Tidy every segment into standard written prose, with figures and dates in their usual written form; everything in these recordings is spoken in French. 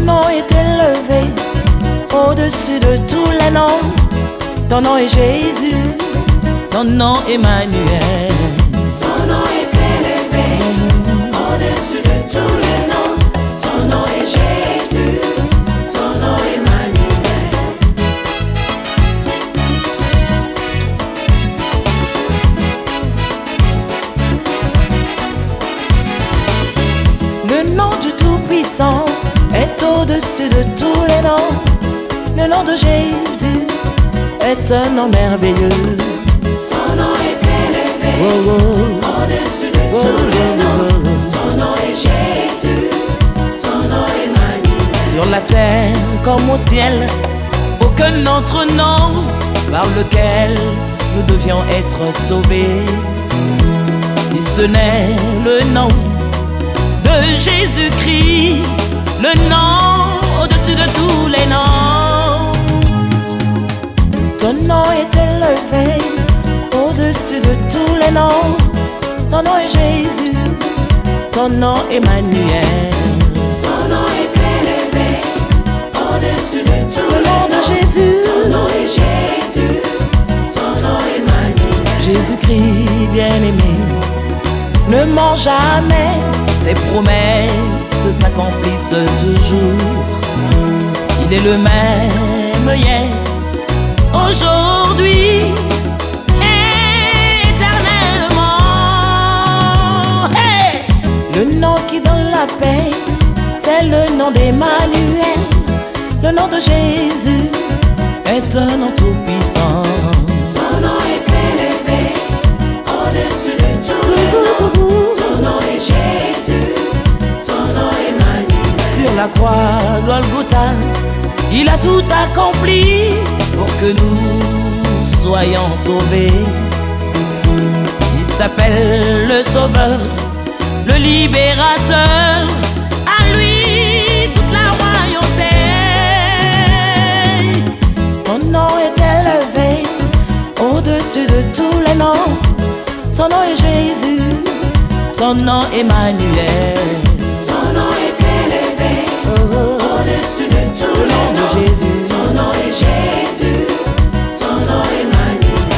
nom est élevé au-dessus de tous les noms. Ton nom est Jésus, ton nom Emmanuel. Son nom est élevé au-dessus de tous les noms. Son nom est Jésus, son nom Emmanuel. Le nom du Tout-Puissant est au-dessus de tous les noms. Le nom de Jésus est un nom merveilleux. Son nom est élevé au-dessus de tous les noms. Son nom est Jésus, son nom Emmanuel. Sur la terre comme au ciel, aucun autre nom par lequel nous devions être sauvés, si ce n'est le nom de Jésus-Christ, le nom au-dessus de tous les noms. Ton nom est élevé au-dessus de tous les noms. Ton nom est Jésus, ton nom Emmanuel. Son nom est élevé au-dessus de tous Le nom de Jésus, Son nom est Jésus, son nom Emmanuel. Jésus-Christ bien-aimé, ne mens jamais, ses promesses s'accomplissent toujours. Il est le même hier, aujourd'hui, éternellement. Hey! Le nom qui donne la paix, c'est le nom d'Emmanuel. Le nom de Jésus est un nom tout-puissant. Son nom est élevé au-dessus de tous les noms. Son nom est Jésus, son nom Emmanuel. Sur la croix Golgotha, il a tout accompli pour que nous soyons sauvés. Il s'appelle le Sauveur, le Libérateur. À lui toute la royauté. Son nom est élevé au-dessus de tous les noms. Son nom est Jésus, son nom Emmanuel. Son nom est élevé au-dessus de tous les noms. Jésus. Son nom est Jésus, son nom Emmanuel.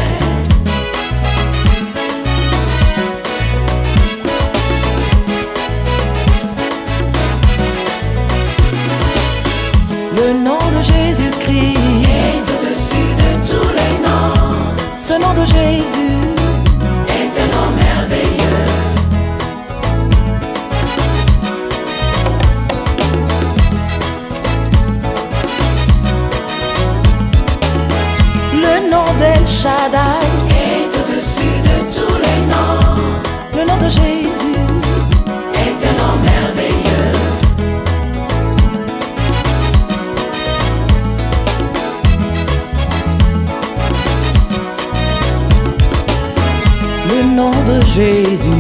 Le nom de Jésus-Christ est au-dessus de tous les noms. Ce nom de Jésus Est un nom merveilleux. le nom d'El Shaddai, Est au-dessus de tous les noms. le nom de Jésus Est un nom merveilleux. le nom de Jésus